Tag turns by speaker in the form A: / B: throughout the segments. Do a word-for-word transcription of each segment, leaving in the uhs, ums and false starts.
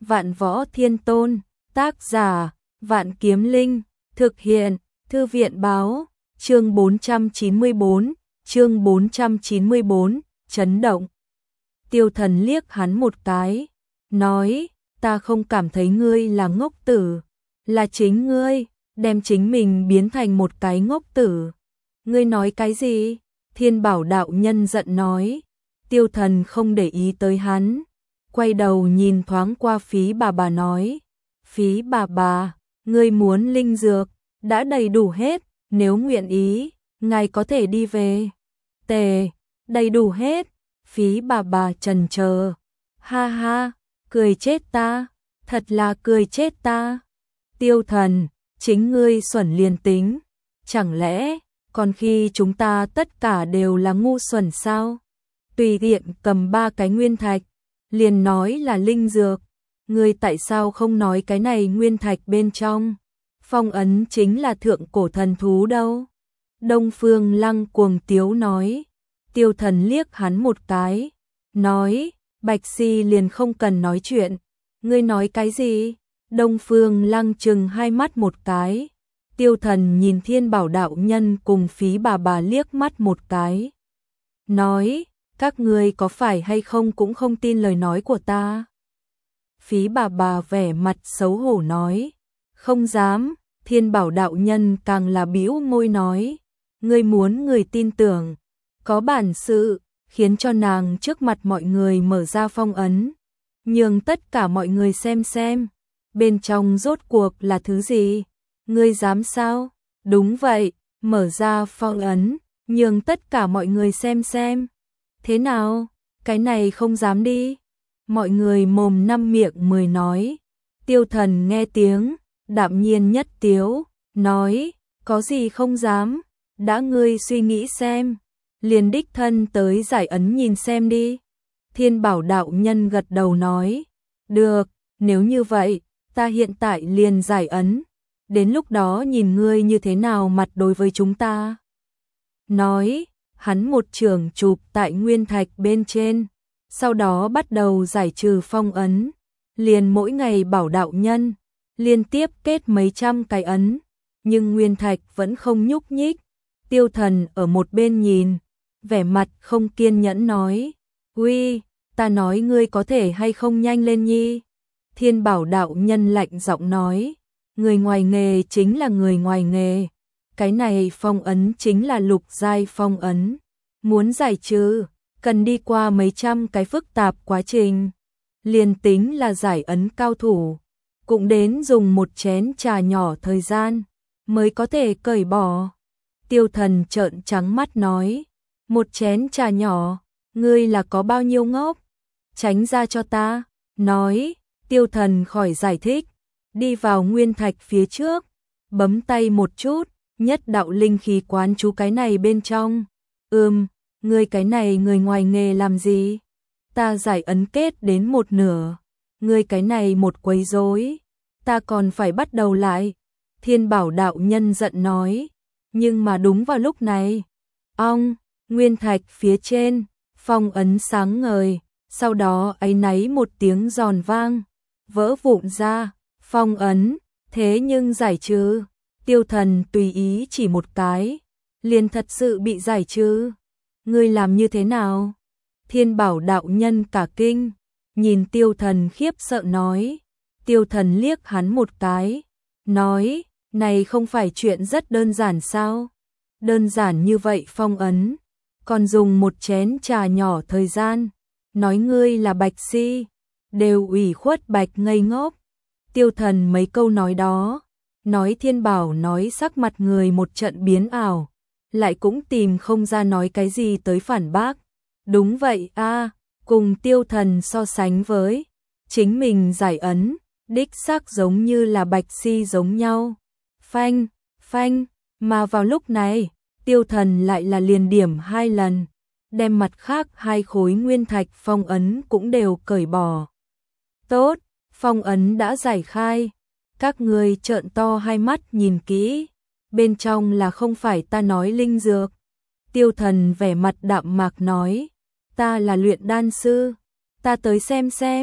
A: Vạn Võ Thiên Tôn, tác giả, Vạn Kiếm Linh, thực hiện, Thư viện báo, chương bốn trăm chín mươi tư, chương bốn trăm chín mươi tư, chấn động. Tiêu Thần liếc hắn một cái, nói, ta không cảm thấy ngươi là ngốc tử, là chính ngươi, đem chính mình biến thành một cái ngốc tử. Ngươi nói cái gì? Thiên Bảo đạo nhân giận nói. Tiêu Thần không để ý tới hắn, quay đầu nhìn thoáng qua Phí bà bà nói, Phí bà bà, ngươi muốn linh dược, đã đầy đủ hết, nếu nguyện ý, ngài có thể đi về. Tề, đầy đủ hết. Phí bà bà trần chờ, ha ha, cười chết ta, thật là cười chết ta. Tiêu Thần, chính ngươi xuẩn liền tính, chẳng lẽ còn khi chúng ta tất cả đều là ngu xuẩn sao? Tùy tiện cầm ba cái nguyên thạch, liền nói là linh dược, ngươi tại sao không nói cái này nguyên thạch bên trong phong ấn chính là thượng cổ thần thú đâu? Đông Phương Lăng cuồng tiếu nói. Tiêu Thần liếc hắn một cái, nói, Bạch Si liền không cần nói chuyện, ngươi nói cái gì? Đông Phương Lăng trừng hai mắt một cái. Tiêu Thần nhìn Thiên Bảo đạo nhân cùng Phí bà bà liếc mắt một cái, nói, các ngươi có phải hay không cũng không tin lời nói của ta? Phí bà bà vẻ mặt xấu hổ nói, không dám. Thiên Bảo đạo nhân càng là bĩu môi nói, ngươi muốn người tin tưởng, có bản sự, khiến cho nàng trước mặt mọi người mở ra phong ấn, nhường tất cả mọi người xem xem, bên trong rốt cuộc là thứ gì, ngươi dám sao? Đúng vậy, mở ra phong ấn, nhường tất cả mọi người xem xem. Thế nào, cái này không dám đi? Mọi người mồm năm miệng mười nói. Tiêu Thần nghe tiếng, đạm nhiên nhất tiếu, nói, có gì không dám, đã ngươi suy nghĩ xem, liền đích thân tới giải ấn nhìn xem đi. Thiên Bảo đạo nhân gật đầu nói, được, nếu như vậy, ta hiện tại liền giải ấn, đến lúc đó nhìn ngươi như thế nào mặt đối với chúng ta. Nói, hắn một trường chụp tại nguyên thạch bên trên, sau đó bắt đầu giải trừ phong ấn, liền mỗi ngày bảo đạo nhân, liên tiếp kết mấy trăm cái ấn, nhưng nguyên thạch vẫn không nhúc nhích. Tiêu Thần ở một bên nhìn, vẻ mặt không kiên nhẫn nói, uy, ta nói ngươi có thể hay không nhanh lên nhi. Thiên Bảo đạo nhân lạnh giọng nói, người ngoài nghề chính là người ngoài nghề, cái này phong ấn chính là lục giai phong ấn, muốn giải trừ, cần đi qua mấy trăm cái phức tạp quá trình, liền tính là giải ấn cao thủ, cũng đến dùng một chén trà nhỏ thời gian, mới có thể cởi bỏ. Tiêu Thần trợn trắng mắt nói, một chén trà nhỏ, ngươi là có bao nhiêu ngốc? Tránh ra cho ta, nói, Tiêu Thần khỏi giải thích, đi vào nguyên thạch phía trước, bấm tay một chút, nhất đạo linh khí quán chú cái này bên trong. Ừm, ngươi cái này người ngoài nghề làm gì? Ta giải ấn kết đến một nửa, ngươi cái này một quấy rối, ta còn phải bắt đầu lại. Thiên Bảo đạo nhân giận nói, nhưng mà đúng vào lúc này, ong, nguyên thạch phía trên, phong ấn sáng ngời, sau đó áy náy một tiếng giòn vang, vỡ vụn ra, phong ấn, thế nhưng giải trừ. Tiêu Thần tùy ý chỉ một cái, liền thật sự bị giải trừ. Ngươi làm như thế nào? Thiên Bảo đạo nhân cả kinh, nhìn Tiêu Thần khiếp sợ nói. Tiêu Thần liếc hắn một cái, nói, này không phải chuyện rất đơn giản sao? Đơn giản như vậy phong ấn, còn dùng một chén trà nhỏ thời gian, nói ngươi là Bạch Si, đều ủy khuất Bạch ngây ngốc. Tiêu Thần mấy câu nói đó, nói Thiên Bảo nói sắc mặt người một trận biến ảo, lại cũng tìm không ra nói cái gì tới phản bác. Đúng vậy a, cùng Tiêu Thần so sánh với chính mình giải ấn, đích xác giống như là Bạch Si giống nhau. Phanh, phanh, mà vào lúc này, Tiêu Thần lại là liền điểm hai lần, đem mặt khác hai khối nguyên thạch phong ấn cũng đều cởi bỏ. Tốt, phong ấn đã giải khai, các người trợn to hai mắt nhìn kỹ, bên trong là không phải ta nói linh dược. Tiêu Thần vẻ mặt đạm mạc nói, ta là luyện đan sư, ta tới xem xem,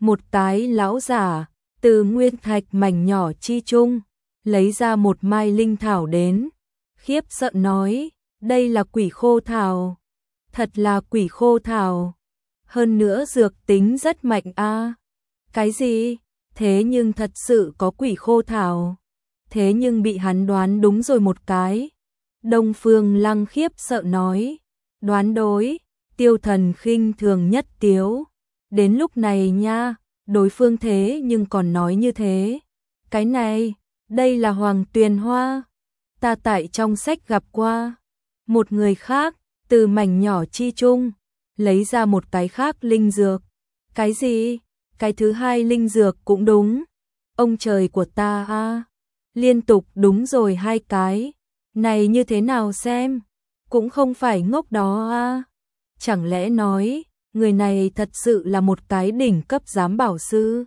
A: một cái lão giả từ nguyên thạch mảnh nhỏ chi chung lấy ra một mai linh thảo đến, khiếp sợ nói, đây là quỷ khô thảo, thật là quỷ khô thảo, hơn nữa dược tính rất mạnh a. Cái gì? Thế nhưng thật sự có quỷ khô thảo, thế nhưng bị hắn đoán đúng rồi một cái. Đông Phương Lăng khiếp sợ nói, đoán đối, Tiêu Thần khinh thường nhất tiếu, đến lúc này nha, đối phương thế nhưng còn nói như thế. Cái này, đây là Hoàng Tuyền Hoa, ta tại trong sách gặp qua. Một người khác, từ mảnh nhỏ chi chung, lấy ra một cái khác linh dược. Cái gì? Cái thứ hai linh dược cũng đúng. Ông trời của ta a, liên tục đúng rồi hai cái. Này như thế nào xem? Cũng không phải ngốc đó a. Chẳng lẽ nói, người này thật sự là một cái đỉnh cấp giám bảo sư?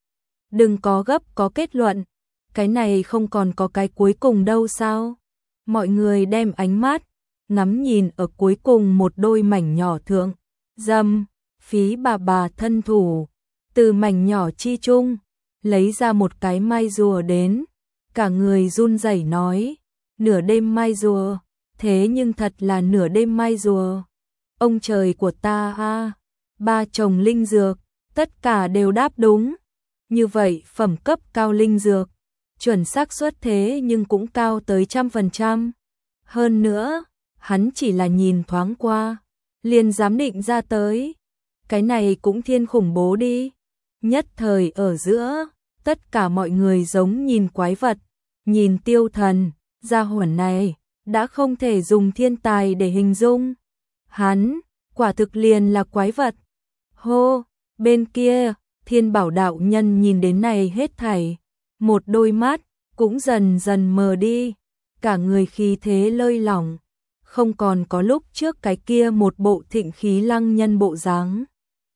A: Đừng có gấp có kết luận, cái này không còn có cái cuối cùng đâu sao? Mọi người đem ánh mắt ngắm nhìn ở cuối cùng một đôi mảnh nhỏ thượng. Dâm, Phí bà bà thân thủ, từ mảnh nhỏ chi chung, lấy ra một cái mai rùa đến. Cả người run rẩy nói, nửa đêm mai rùa, thế nhưng thật là nửa đêm mai rùa. Ông trời của ta a, ba chồng linh dược, tất cả đều đáp đúng. Như vậy phẩm cấp cao linh dược, chuẩn xác suất thế nhưng cũng cao tới trăm phần trăm. Hơn nữa, hắn chỉ là nhìn thoáng qua, liền dám định ra tới. Cái này cũng thiên khủng bố đi. Nhất thời ở giữa, tất cả mọi người giống nhìn quái vật, nhìn Tiêu Thần, gia hỏa này, đã không thể dùng thiên tài để hình dung. Hắn, quả thực liền là quái vật. Hô, bên kia, Thiên Bảo đạo nhân nhìn đến này hết thảy, một đôi mắt, cũng dần dần mờ đi, cả người khí thế lơi lỏng, không còn có lúc trước cái kia một bộ thịnh khí lăng nhân bộ dáng.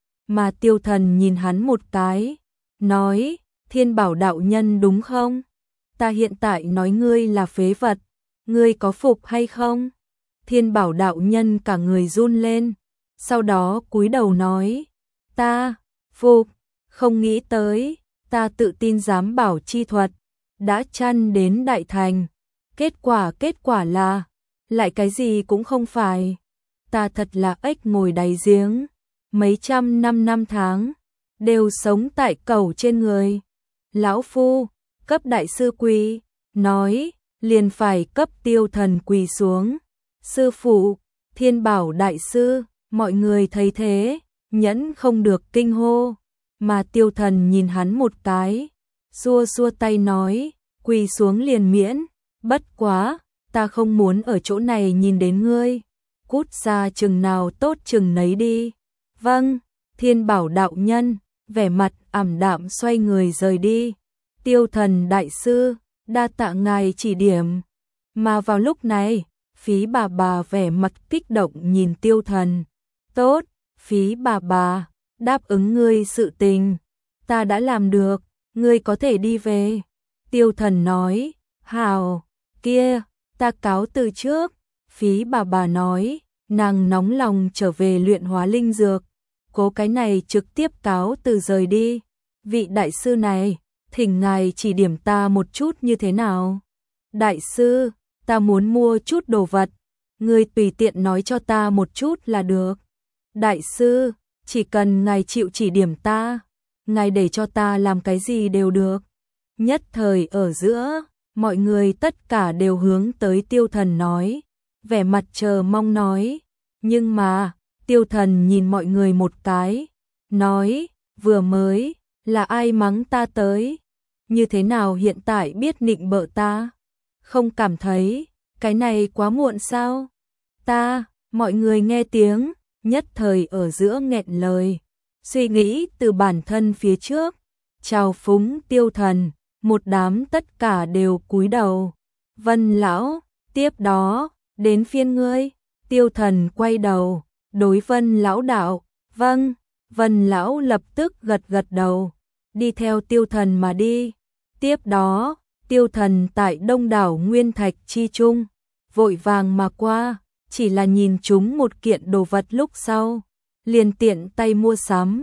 A: Mà Tiêu Thần nhìn hắn một cái, nói, Thiên Bảo đạo nhân đúng không? Ta hiện tại nói ngươi là phế vật, ngươi có phục hay không? Thiên Bảo đạo nhân cả người run lên, sau đó cúi đầu nói, ta, phục, không nghĩ tới, ta tự tin giám bảo chi thuật, đã chăn đến đại thành, kết quả kết quả là, lại cái gì cũng không phải, ta thật là ếch ngồi đáy giếng, mấy trăm năm năm tháng, đều sống tại cẩu trên người. Lão Phu, cấp đại sư quỳ, nói, liền phải cấp Tiêu Thần quỳ xuống. Sư phụ, Thiên Bảo đại sư, mọi người thấy thế, nhẫn không được kinh hô, mà Tiêu Thần nhìn hắn một cái, xua xua tay nói, quỳ xuống liền miễn, bất quá, ta không muốn ở chỗ này nhìn đến ngươi, cút ra chừng nào tốt chừng nấy đi. Vâng, Thiên Bảo đạo nhân, vẻ mặt ảm đạm xoay người rời đi. Tiêu Thần đại sư, đa tạ ngài chỉ điểm. Mà vào lúc này, Phí bà bà vẻ mặt kích động nhìn Tiêu Thần. Tốt, Phí bà bà, đáp ứng ngươi sự tình, ta đã làm được, ngươi có thể đi về. Tiêu Thần nói, hào, kia, ta cáo từ trước. Phí bà bà nói, nàng nóng lòng trở về luyện hóa linh dược, cố cái này trực tiếp cáo từ rời đi. Vị đại sư này, thỉnh ngài chỉ điểm ta một chút như thế nào? Đại sư, ta muốn mua chút đồ vật, ngươi tùy tiện nói cho ta một chút là được. Đại sư, chỉ cần ngài chịu chỉ điểm ta, ngài để cho ta làm cái gì đều được. Nhất thời ở giữa, mọi người tất cả đều hướng tới Tiêu Thần nói, vẻ mặt chờ mong nói, nhưng mà, Tiêu Thần nhìn mọi người một cái, nói, vừa mới, là ai mắng ta tới, như thế nào hiện tại biết nịnh bợ ta, không cảm thấy, cái này quá muộn sao? Ta, mọi người nghe tiếng, nhất thời ở giữa nghẹn lời, suy nghĩ từ bản thân phía trước, chào phúng Tiêu Thần, một đám tất cả đều cúi đầu. Vân lão, tiếp đó, đến phiên ngươi. Tiêu Thần quay đầu, đối Vân lão đạo, vâng. Vân lão lập tức gật gật đầu, đi theo Tiêu Thần mà đi. Tiếp đó, Tiêu Thần tại đông đảo nguyên thạch chi chung, vội vàng mà qua, chỉ là nhìn chúng một kiện đồ vật lúc sau, liền tiện tay mua sắm.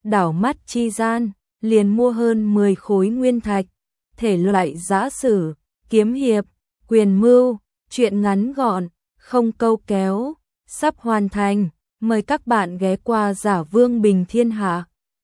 A: đảo mắt chi gian, liền mua hơn mười khối nguyên thạch, thể loại giã sử, kiếm hiệp, quyền mưu, truyện ngắn gọn, không câu kéo, sắp hoàn thành, mời các bạn ghé qua Giả Vương Bình Thiên Hạ.